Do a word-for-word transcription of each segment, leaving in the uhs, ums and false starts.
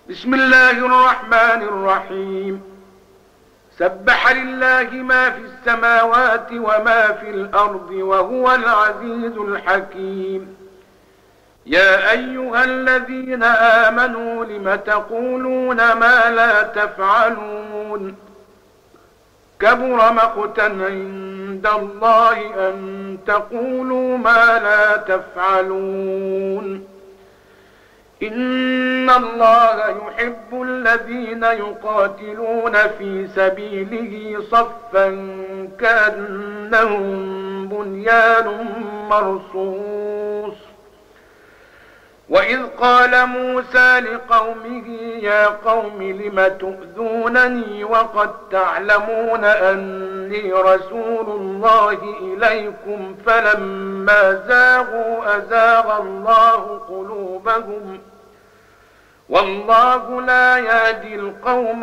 بسم الله الرحمن الرحيم. سبح لله ما في السماوات وما في الأرض وهو العزيز الحكيم. يا أيها الذين آمنوا لم تقولون ما لا تفعلون؟ كبر مقتا عند الله أن تقولوا ما لا تفعلون. إن الله يحب الذين يقاتلون في سبيله صفا كأنهم بنيان مرصوص. وإذ قال موسى لقومه يا قوم لم تؤذونني وقد تعلمون أني رسول الله إليكم فلما زاغوا أزاغ الله قلوبهم والله لا يهدي القوم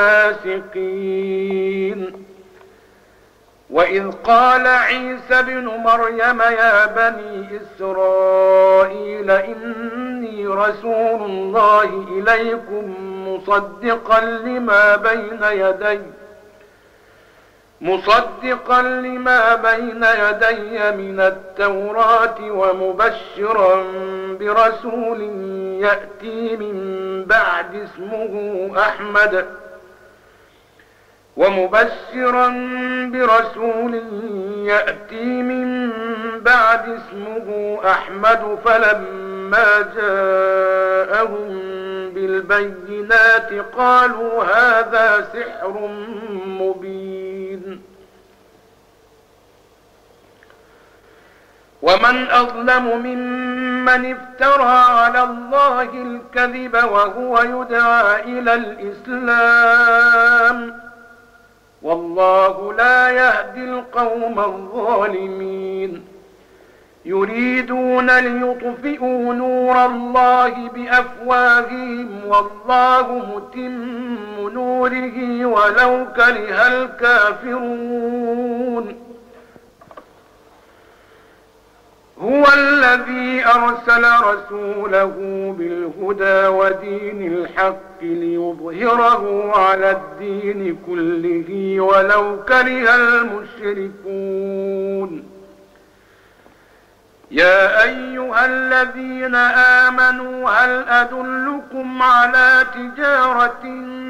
الفاسقين. وإذ قال عيسى ابن مريم يا بني إسرائيل إني رسول الله إليكم مصدقا لما بين يدي مصدقا لما بين يدي من التوراة ومبشرا برسول يأتي من بعد اسمه أحمد ومبشرا برسول يأتي من بعد اسمه أحمد فلما جاءهم بالبينات قالوا هذا سحر مبين. ومن أظلم ممن افترى على الله الكذب وهو يدعى إلى الإسلام والله لا يهدي القوم الظالمين. يريدون ليطفئوا نور الله بأفواههم والله متم نوره ولو كره الكافرون. هو الذي أرسل رسوله بالهدى ودين الحق ليظهره على الدين كله ولو كره المشركون. يا أيها الذين آمنوا هل أدلكم على تجارة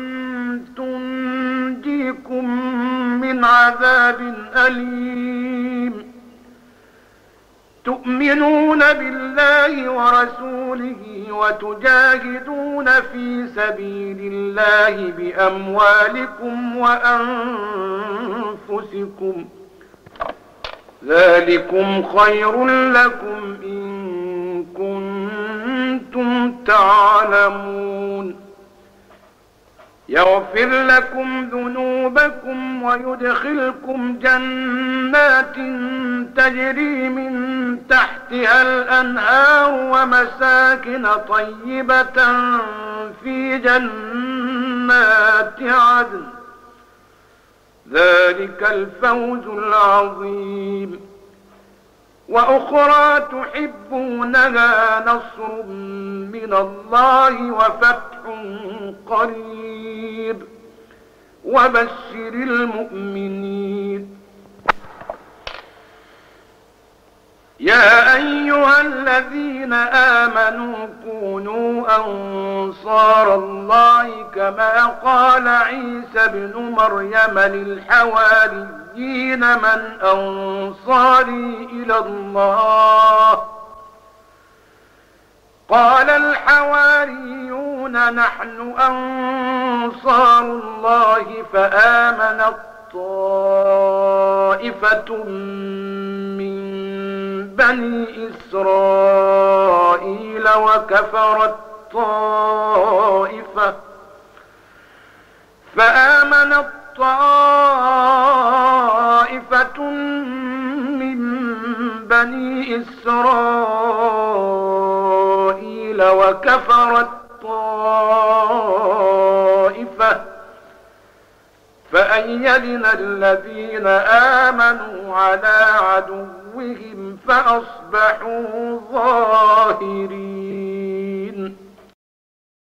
تنجيكم من عذاب أليم؟ تؤمنون بالله ورسوله وتجاهدون في سبيل الله بأموالكم وأنفسكم ذلكم خير لكم إن كنتم تعلمون. يغفر لكم ذنوبكم ويدخلكم جنات تجري من تحتها الأنهار ومساكن طيبة في جنات عدن ذلك الفوز العظيم. وأخرى تحبونها نصر من الله وفتح قريب وبشر المؤمنين. يا أيها الذين آمنوا كونوا أنصار الله كما قال عيسى ابن مريم للحواريين من أنصاري إلى الله؟ قال الحواريون نحن أنصار الله فآمنت طائفة من بني إسرائيل وكفرت طائفة فآمنت طائفة من بني إسرائيل وكفرت طائفة فأيدنا الذين آمنوا على عدوهم فأصبحوا ظاهرين.